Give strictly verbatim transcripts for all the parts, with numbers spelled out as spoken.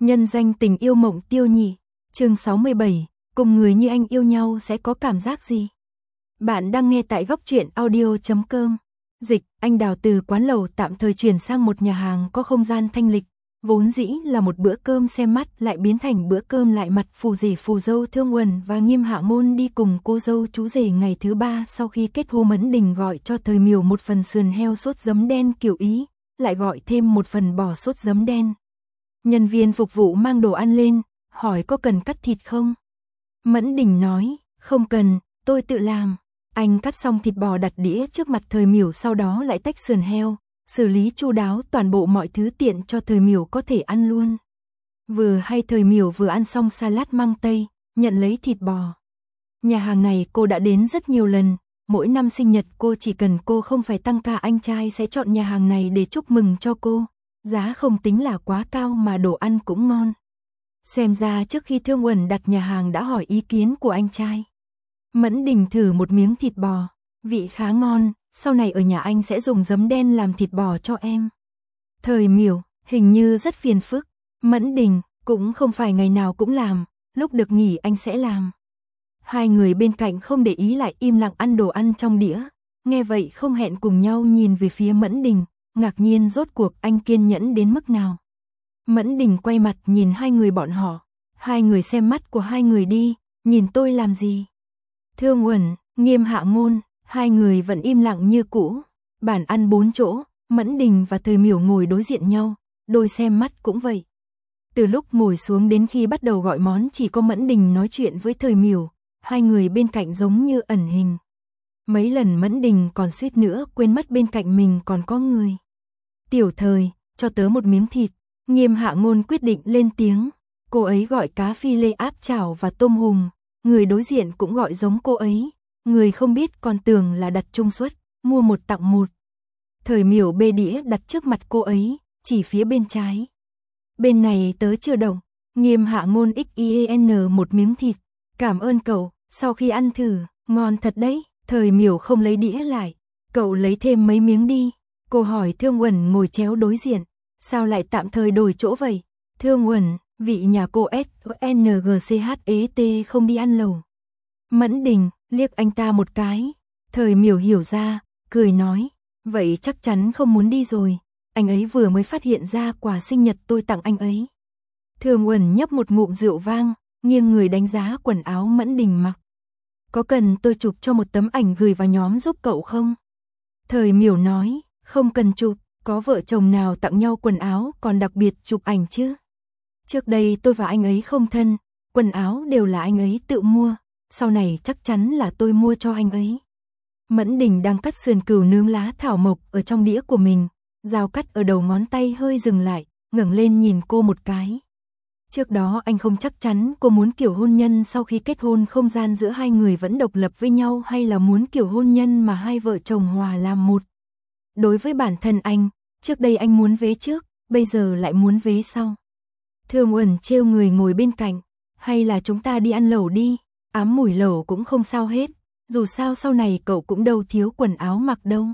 Nhân danh tình yêu Mộng Tiêu nhỉ. Chương sáu mươi bảy, cùng người như anh yêu nhau sẽ có cảm giác gì? Bạn đang nghe tại góc truyện audio chấm com. Dịch, anh Đào từ quán lẩu tạm thời chuyển sang một nhà hàng có không gian thanh lịch, vốn dĩ là một bữa cơm xem mắt lại biến thành bữa cơm lại mặt phù rể phù dâu Thương Uẩn và Nghiêm Hạ Ngôn đi cùng cô dâu chú rể ngày thứ ba sau khi kết hôn. Mẫn Đình gọi cho Thời Miểu một phần sườn heo sốt giấm đen kiểu Ý, lại gọi thêm một phần bò sốt giấm đen. Nhân viên phục vụ mang đồ ăn lên, hỏi có cần cắt thịt không? Mẫn Đình nói, không cần, tôi tự làm. Anh cắt xong thịt bò đặt đĩa trước mặt Thời Miểu, sau đó lại tách sườn heo, xử lý chu đáo toàn bộ mọi thứ tiện cho Thời Miểu có thể ăn luôn. Vừa hay Thời Miểu vừa ăn xong salad măng tây, nhận lấy thịt bò. Nhà hàng này cô đã đến rất nhiều lần, mỗi năm sinh nhật cô chỉ cần cô không phải tăng ca anh trai sẽ chọn nhà hàng này để chúc mừng cho cô. Giá không tính là quá cao mà đồ ăn cũng ngon. Xem ra trước khi Thương Uẩn đặt nhà hàng đã hỏi ý kiến của anh trai. Mẫn Đình thử một miếng thịt bò, vị khá ngon, sau này ở nhà anh sẽ dùng giấm đen làm thịt bò cho em. Thời Miểu, hình như rất phiền phức. Mẫn Đình, cũng không phải ngày nào cũng làm, lúc được nghỉ anh sẽ làm. Hai người bên cạnh không để ý lại im lặng ăn đồ ăn trong đĩa, nghe vậy không hẹn cùng nhau nhìn về phía Mẫn Đình, ngạc nhiên rốt cuộc anh kiên nhẫn đến mức nào. Mẫn Đình quay mặt nhìn hai người bọn họ, hai người xem mắt của hai người đi, nhìn tôi làm gì? Thương Uẩn, Nghiêm Hạ Ngôn, hai người vẫn im lặng như cũ. Bàn ăn bốn chỗ, Mẫn Đình và Thời Miểu ngồi đối diện nhau, đôi xem mắt cũng vậy. Từ lúc ngồi xuống đến khi bắt đầu gọi món chỉ có Mẫn Đình nói chuyện với Thời Miểu, hai người bên cạnh giống như ẩn hình. Mấy lần Mẫn Đình còn suýt nữa quên mất bên cạnh mình còn có người. Tiểu Thời, cho tớ một miếng thịt. Nghiêm Hạ Ngôn quyết định lên tiếng. Cô ấy gọi cá phi lê áp chảo và tôm hùm. Người đối diện cũng gọi giống cô ấy. Người không biết còn tưởng là đặt chung suất, mua một tặng một. Thời Miểu bê đĩa đặt trước mặt cô ấy, chỉ phía bên trái. Bên này tớ chưa động. Nghiêm Hạ Ngôn xen một miếng thịt. Cảm ơn cậu, sau khi ăn thử, ngon thật đấy. Thời Miểu không lấy đĩa lại. Cậu lấy thêm mấy miếng đi. Cô hỏi Thương Uẩn ngồi chéo đối diện. Sao lại tạm thời đổi chỗ vậy? Thương Uẩn, vị nhà cô S N G C H E T không đi ăn lẩu. Mẫn Đình liếc anh ta một cái. Thời Miểu hiểu ra, cười nói. Vậy chắc chắn không muốn đi rồi. Anh ấy vừa mới phát hiện ra quà sinh nhật tôi tặng anh ấy. Thương Uẩn nhấp một ngụm rượu vang, nghiêng người đánh giá quần áo Mẫn Đình mặc. Có cần tôi chụp cho một tấm ảnh gửi vào nhóm giúp cậu không? Thời Miểu nói, không cần chụp. Có vợ chồng nào tặng nhau quần áo còn đặc biệt chụp ảnh chứ? Trước đây tôi và anh ấy không thân, quần áo đều là anh ấy tự mua, sau này chắc chắn là tôi mua cho anh ấy. Mẫn Đình đang cắt sườn cừu nướng lá thảo mộc ở trong đĩa của mình, dao cắt ở đầu ngón tay hơi dừng lại, ngẩng lên nhìn cô một cái. Trước đó anh không chắc chắn cô muốn kiểu hôn nhân sau khi kết hôn không gian giữa hai người vẫn độc lập với nhau hay là muốn kiểu hôn nhân mà hai vợ chồng hòa làm một. Đối với bản thân anh, trước đây anh muốn vế trước, bây giờ lại muốn vế sau. Thương Uẩn trêu người ngồi bên cạnh, hay là chúng ta đi ăn lẩu đi, ám mùi lẩu cũng không sao hết, dù sao sau này cậu cũng đâu thiếu quần áo mặc đâu.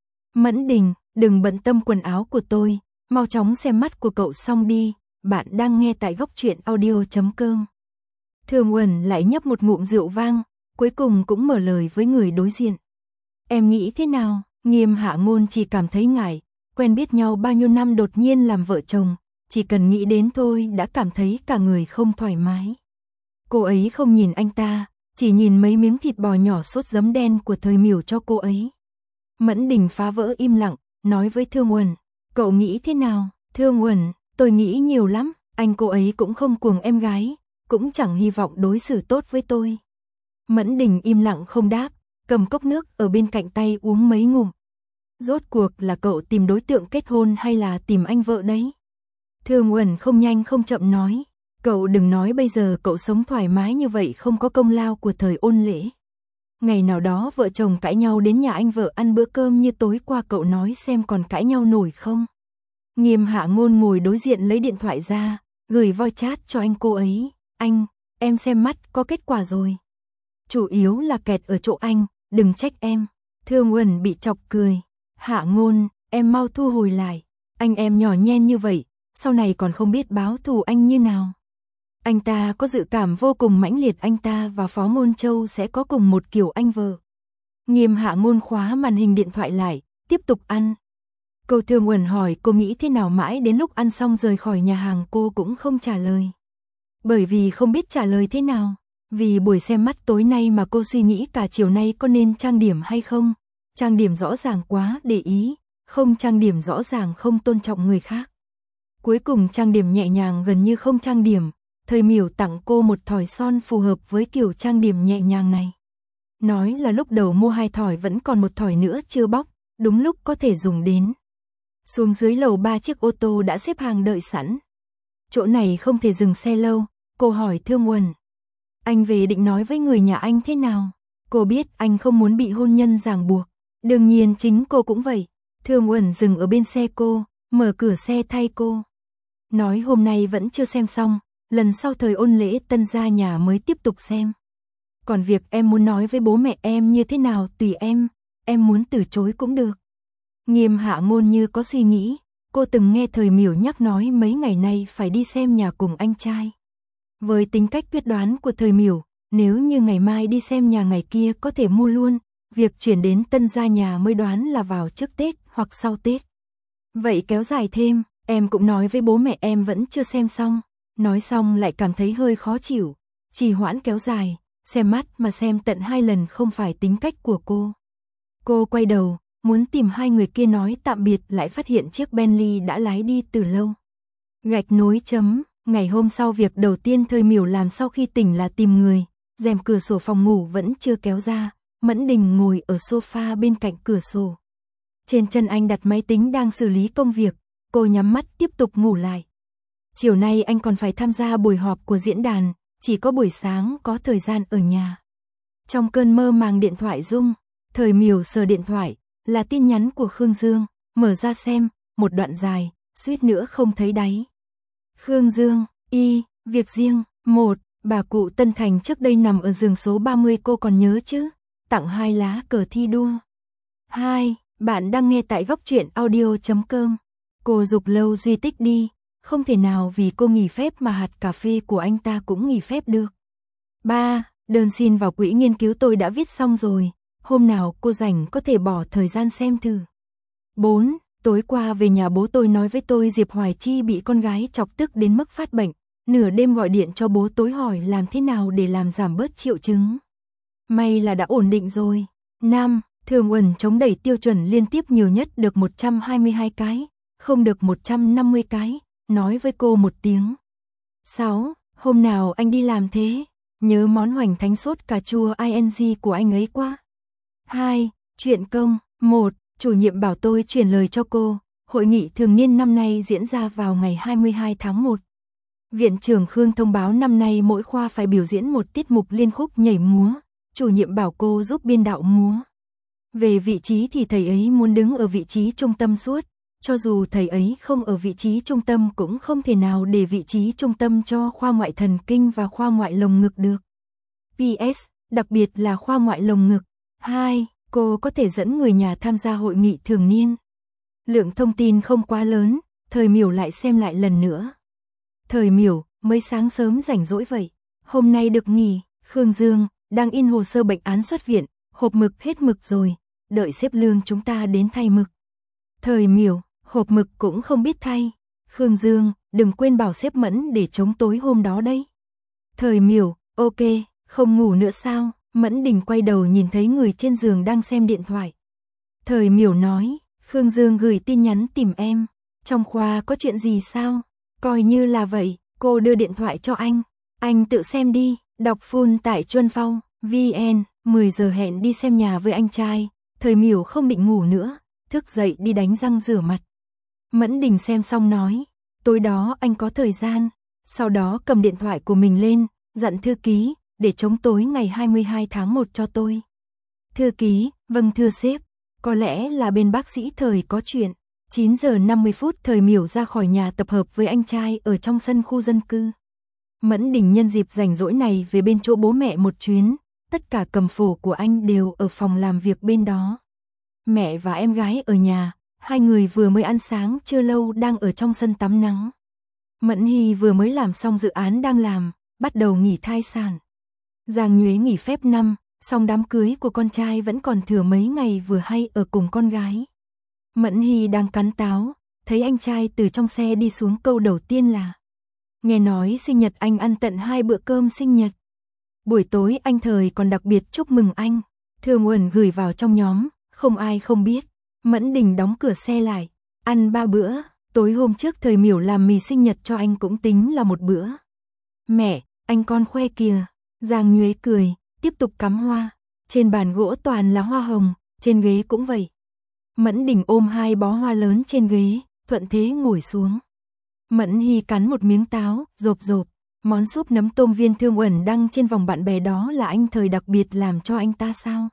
Mẫn Đình, đừng bận tâm quần áo của tôi, mau chóng xem mắt của cậu xong đi, bạn đang nghe tại góc truyện audio chấm com. Thương Uẩn lại nhấp một ngụm rượu vang, cuối cùng cũng mở lời với người đối diện. Em nghĩ thế nào? Nghiêm Hạ Ngôn chỉ cảm thấy ngại, quen biết nhau bao nhiêu năm đột nhiên làm vợ chồng, chỉ cần nghĩ đến thôi đã cảm thấy cả người không thoải mái. Cô ấy không nhìn anh ta, chỉ nhìn mấy miếng thịt bò nhỏ sốt giấm đen của Thời Miểu cho cô ấy. Mẫn Đình phá vỡ im lặng, nói với Thương Uẩn, cậu nghĩ thế nào? Thương Uẩn, tôi nghĩ nhiều lắm, anh cô ấy cũng không cuồng em gái, cũng chẳng hy vọng đối xử tốt với tôi. Mẫn Đình im lặng không đáp, cầm cốc nước ở bên cạnh tay uống mấy ngụm. Rốt cuộc là cậu tìm đối tượng kết hôn hay là tìm anh vợ đấy? Thương Uẩn không nhanh không chậm nói, cậu đừng nói bây giờ cậu sống thoải mái như vậy không có công lao của thời ôn lễ. Ngày nào đó vợ chồng cãi nhau đến nhà anh vợ ăn bữa cơm như tối qua cậu nói xem còn cãi nhau nổi không? Nghiêm Hạ Ngôn ngồi đối diện lấy điện thoại ra, gửi voice chat cho anh cô ấy, anh, em xem mắt có kết quả rồi. Chủ yếu là kẹt ở chỗ anh, đừng trách em. Thương Uẩn bị chọc cười. Hạ Ngôn, em mau thu hồi lại. Anh em nhỏ nhen như vậy, sau này còn không biết báo thù anh như nào. Anh ta có dự cảm vô cùng mãnh liệt anh ta và Phó Ngôn Châu sẽ có cùng một kiểu anh vợ. Nghiêm Hạ Ngôn khóa màn hình điện thoại lại, tiếp tục ăn. Cô Thương Uẩn hỏi cô nghĩ thế nào mãi đến lúc ăn xong rời khỏi nhà hàng cô cũng không trả lời. Bởi vì không biết trả lời thế nào. Vì buổi xem mắt tối nay mà cô suy nghĩ cả chiều nay có nên trang điểm hay không. Trang điểm rõ ràng quá để ý, không trang điểm rõ ràng không tôn trọng người khác. Cuối cùng trang điểm nhẹ nhàng gần như không trang điểm. Thời Miểu tặng cô một thỏi son phù hợp với kiểu trang điểm nhẹ nhàng này. Nói là lúc đầu mua hai thỏi vẫn còn một thỏi nữa chưa bóc, đúng lúc có thể dùng đến. Xuống dưới lầu ba chiếc ô tô đã xếp hàng đợi sẵn. Chỗ này không thể dừng xe lâu, cô hỏi Thương Uẩn. Anh về định nói với người nhà anh thế nào? Cô biết anh không muốn bị hôn nhân ràng buộc. Đương nhiên chính cô cũng vậy. Thương Uẩn dừng ở bên xe cô, mở cửa xe thay cô. Nói hôm nay vẫn chưa xem xong, lần sau thời ôn lễ tân gia nhà mới tiếp tục xem. Còn việc em muốn nói với bố mẹ em như thế nào tùy em, em muốn từ chối cũng được. Nghiêm Hạ Ngôn như có suy nghĩ, cô từng nghe Thời Miểu nhắc nói mấy ngày nay phải đi xem nhà cùng anh trai. Với tính cách quyết đoán của Thời Miểu, nếu như ngày mai đi xem nhà ngày kia có thể mua luôn, việc chuyển đến tân gia nhà mới đoán là vào trước Tết hoặc sau Tết. Vậy kéo dài thêm, em cũng nói với bố mẹ em vẫn chưa xem xong, nói xong lại cảm thấy hơi khó chịu, trì hoãn kéo dài, xem mắt mà xem tận hai lần không phải tính cách của cô. Cô quay đầu, muốn tìm hai người kia nói tạm biệt lại phát hiện chiếc Bentley đã lái đi từ lâu. Gạch nối chấm, ngày hôm sau việc đầu tiên Thời Miểu làm sau khi tỉnh là tìm người, rèm cửa sổ phòng ngủ vẫn chưa kéo ra, Mẫn Đình ngồi ở sofa bên cạnh cửa sổ. Trên chân anh đặt máy tính đang xử lý công việc, cô nhắm mắt tiếp tục ngủ lại. Chiều nay anh còn phải tham gia buổi họp của diễn đàn, chỉ có buổi sáng có thời gian ở nhà. Trong cơn mơ màng điện thoại rung, Thời Miểu sờ điện thoại, là tin nhắn của Khương Dương, mở ra xem, một đoạn dài, suýt nữa không thấy đáy. Khương Dương, y, việc riêng, một, bà cụ Tân Thành trước đây nằm ở giường số ba mươi cô còn nhớ chứ, tặng hai lá cờ thi đua. Hai, bạn đang nghe tại góc truyện audio chấm com. Cô dục Lâu Duy Tích đi, không thể nào vì cô nghỉ phép mà hạt cà phê của anh ta cũng nghỉ phép được. Ba, đơn xin vào quỹ nghiên cứu tôi đã viết xong rồi, hôm nào cô rảnh có thể bỏ thời gian xem thử. Bốn, tối qua về nhà bố tôi nói với tôi Diệp Hoài Chi bị con gái chọc tức đến mức phát bệnh, nửa đêm gọi điện cho bố tối hỏi làm thế nào để làm giảm bớt triệu chứng. May là đã ổn định rồi. Năm, Thường Uẩn chống đẩy tiêu chuẩn liên tiếp nhiều nhất được một trăm hai mươi hai cái, không được một trăm năm mươi cái, nói với cô một tiếng. Sáu, hôm nào anh đi làm thế? Nhớ món hoành thánh sốt cà chua ing của anh ấy quá. Hai, chuyện công. Một, chủ nhiệm bảo tôi truyền lời cho cô, hội nghị thường niên năm nay diễn ra vào ngày hai mươi hai tháng một. Viện trưởng Khương thông báo năm nay mỗi khoa phải biểu diễn một tiết mục liên khúc nhảy múa, chủ nhiệm bảo cô giúp biên đạo múa. Về vị trí thì thầy ấy muốn đứng ở vị trí trung tâm suốt, cho dù thầy ấy không ở vị trí trung tâm cũng không thể nào để vị trí trung tâm cho khoa ngoại thần kinh và khoa ngoại lồng ngực được. pê ét, đặc biệt là khoa ngoại lồng ngực. Hai, cô có thể dẫn người nhà tham gia hội nghị thường niên. Lượng thông tin không quá lớn, Thời Miểu lại xem lại lần nữa. Thời Miểu, mới sáng sớm rảnh rỗi vậy, hôm nay được nghỉ. Khương Dương, đang in hồ sơ bệnh án xuất viện, hộp mực hết mực rồi, đợi xếp lương chúng ta đến thay mực. Thời Miểu, hộp mực cũng không biết thay. Khương Dương, đừng quên bảo xếp Mẫn để chống tối hôm đó đấy. Thời Miểu, ok, không ngủ nữa sao? Mẫn Đình quay đầu nhìn thấy người trên giường đang xem điện thoại. Thời Miểu nói, Khương Dương gửi tin nhắn tìm em, trong khoa có chuyện gì sao? Coi như là vậy, cô đưa điện thoại cho anh, anh tự xem đi, đọc full tại Chuân Phong, vê en, mười giờ hẹn đi xem nhà với anh trai. Thời Miểu không định ngủ nữa, thức dậy đi đánh răng rửa mặt. Mẫn Đình xem xong nói, tối đó anh có thời gian, sau đó cầm điện thoại của mình lên, dặn thư ký, để chống tối ngày hai mươi hai tháng một cho tôi. Thư ký, vâng thưa sếp, có lẽ là bên bác sĩ Thời có chuyện. chín giờ năm mươi phút Thời Miểu ra khỏi nhà tập hợp với anh trai ở trong sân khu dân cư. Mẫn Đình nhân dịp rảnh rỗi này về bên chỗ bố mẹ một chuyến, tất cả cầm phổ của anh đều ở phòng làm việc bên đó. Mẹ và em gái ở nhà, hai người vừa mới ăn sáng chưa lâu đang ở trong sân tắm nắng. Mẫn Hy vừa mới làm xong dự án đang làm, bắt đầu nghỉ thai sản. Giang Nhuế nghỉ phép năm, song đám cưới của con trai vẫn còn thừa mấy ngày vừa hay ở cùng con gái. Mẫn Hy đang cắn táo, thấy anh trai từ trong xe đi xuống, câu đầu tiên là: nghe nói sinh nhật anh ăn tận hai bữa cơm sinh nhật. Buổi tối anh Thời còn đặc biệt chúc mừng anh. Thương Uẩn gửi vào trong nhóm, không ai không biết. Mẫn Đình đóng cửa xe lại, ăn ba bữa. Tối hôm trước Thời Miểu làm mì sinh nhật cho anh cũng tính là một bữa. Mẹ, anh con khoe kìa. Giang Nhuế cười, tiếp tục cắm hoa. Trên bàn gỗ toàn là hoa hồng, trên ghế cũng vậy. Mẫn Đình ôm hai bó hoa lớn trên ghế, thuận thế ngồi xuống. Mẫn Hy cắn một miếng táo, rộp rộp. Món súp nấm tôm viên Thương Uẩn đăng trên vòng bạn bè đó là anh Thời đặc biệt làm cho anh ta sao?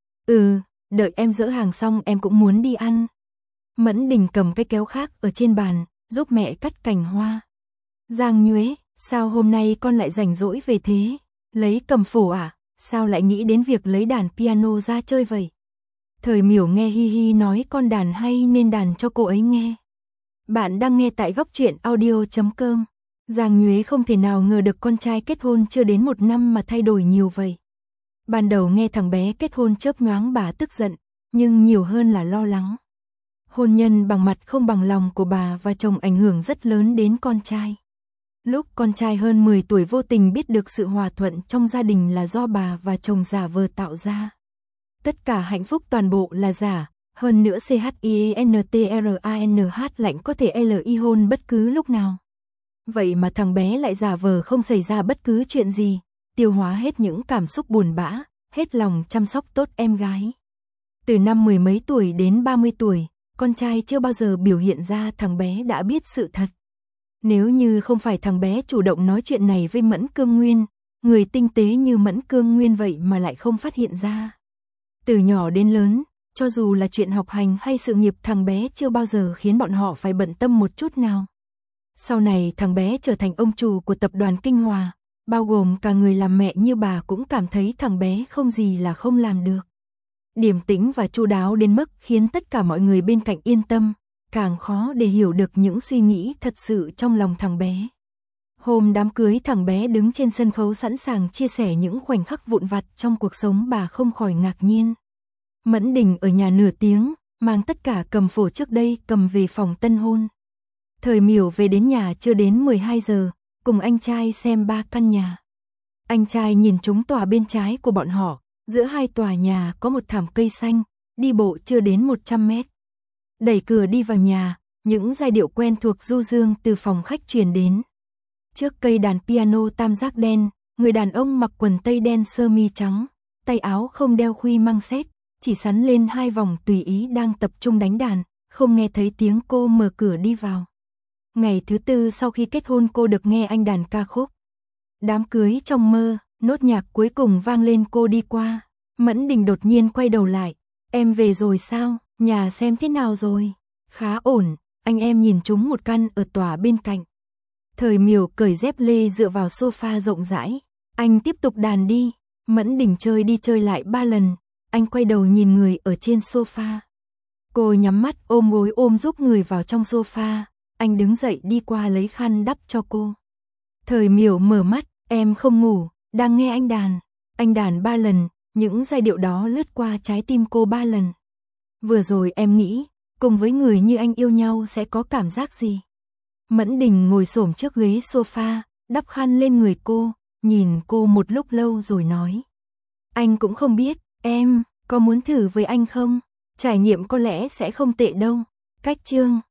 Ừ, đợi em dỡ hàng xong em cũng muốn đi ăn. Mẫn Đình cầm cái kéo khác ở trên bàn, giúp mẹ cắt cành hoa. Giang Nhuế, sao hôm nay con lại rảnh rỗi về thế? Lấy cầm phổ à? Sao lại nghĩ đến việc lấy đàn piano ra chơi vậy? Thời Miểu nghe Hi Hi nói con đàn hay nên đàn cho cô ấy nghe. Bạn đang nghe tại góc truyện audio chấm com. Giang Nhuế không thể nào ngờ được con trai kết hôn chưa đến một năm mà thay đổi nhiều vậy. Ban đầu nghe thằng bé kết hôn chớp nhoáng bà tức giận, nhưng nhiều hơn là lo lắng. Hôn nhân bằng mặt không bằng lòng của bà và chồng ảnh hưởng rất lớn đến con trai. Lúc con trai hơn mười tuổi vô tình biết được sự hòa thuận trong gia đình là do bà và chồng giả vờ tạo ra. Tất cả hạnh phúc toàn bộ là giả, hơn nữa C H I N T R A N H lạnh có thể L I hôn bất cứ lúc nào. Vậy mà thằng bé lại giả vờ không xảy ra bất cứ chuyện gì, tiêu hóa hết những cảm xúc buồn bã, hết lòng chăm sóc tốt em gái. Từ năm mười mấy tuổi đến ba mươi tuổi, con trai chưa bao giờ biểu hiện ra thằng bé đã biết sự thật. Nếu như không phải thằng bé chủ động nói chuyện này với Mẫn Cương Nguyên, người tinh tế như Mẫn Cương Nguyên vậy mà lại không phát hiện ra. Từ nhỏ đến lớn, cho dù là chuyện học hành hay sự nghiệp, thằng bé chưa bao giờ khiến bọn họ phải bận tâm một chút nào. Sau này thằng bé trở thành ông chủ của tập đoàn Kinh Hòa, bao gồm cả người làm mẹ như bà cũng cảm thấy thằng bé không gì là không làm được. Điềm tĩnh và chu đáo đến mức khiến tất cả mọi người bên cạnh yên tâm, càng khó để hiểu được những suy nghĩ thật sự trong lòng thằng bé. Hôm đám cưới, thằng bé đứng trên sân khấu sẵn sàng chia sẻ những khoảnh khắc vụn vặt trong cuộc sống, bà không khỏi ngạc nhiên. Mẫn Đình ở nhà nửa tiếng, mang tất cả cầm phổ trước đây cầm về phòng tân hôn. Thời Miểu về đến nhà chưa đến mười hai giờ, cùng anh trai xem ba căn nhà. Anh trai nhìn trúng tòa bên trái của bọn họ, giữa hai tòa nhà có một thảm cây xanh, đi bộ chưa đến một trăm mét. Đẩy cửa đi vào nhà, những giai điệu quen thuộc du dương từ phòng khách truyền đến. Trước cây đàn piano tam giác đen, người đàn ông mặc quần tây đen sơ mi trắng, tay áo không đeo khuy măng xét, chỉ sắn lên hai vòng tùy ý đang tập trung đánh đàn, không nghe thấy tiếng cô mở cửa đi vào. Ngày thứ tư sau khi kết hôn cô được nghe anh đàn ca khúc. Đám cưới trong mơ, nốt nhạc cuối cùng vang lên, cô đi qua. Mẫn Đình đột nhiên quay đầu lại. Em về rồi sao? Nhà xem thế nào rồi? Khá ổn, anh em nhìn trúng một căn ở tòa bên cạnh. Thời Miểu cởi dép lê dựa vào sofa rộng rãi. Anh tiếp tục đàn đi. Mẫn Đình chơi đi chơi lại ba lần. Anh quay đầu nhìn người ở trên sofa. Cô nhắm mắt ôm gối ôm giúp người vào trong sofa. Anh đứng dậy đi qua lấy khăn đắp cho cô. Thời Miểu mở mắt, em không ngủ, đang nghe anh đàn. Anh đàn ba lần, những giai điệu đó lướt qua trái tim cô ba lần. Vừa rồi em nghĩ, cùng với người như anh yêu nhau sẽ có cảm giác gì? Mẫn Đình ngồi xổm trước ghế sofa, đắp khăn lên người cô, nhìn cô một lúc lâu rồi nói. Anh cũng không biết, em, có muốn thử với anh không? Trải nghiệm có lẽ sẽ không tệ đâu. Cách chương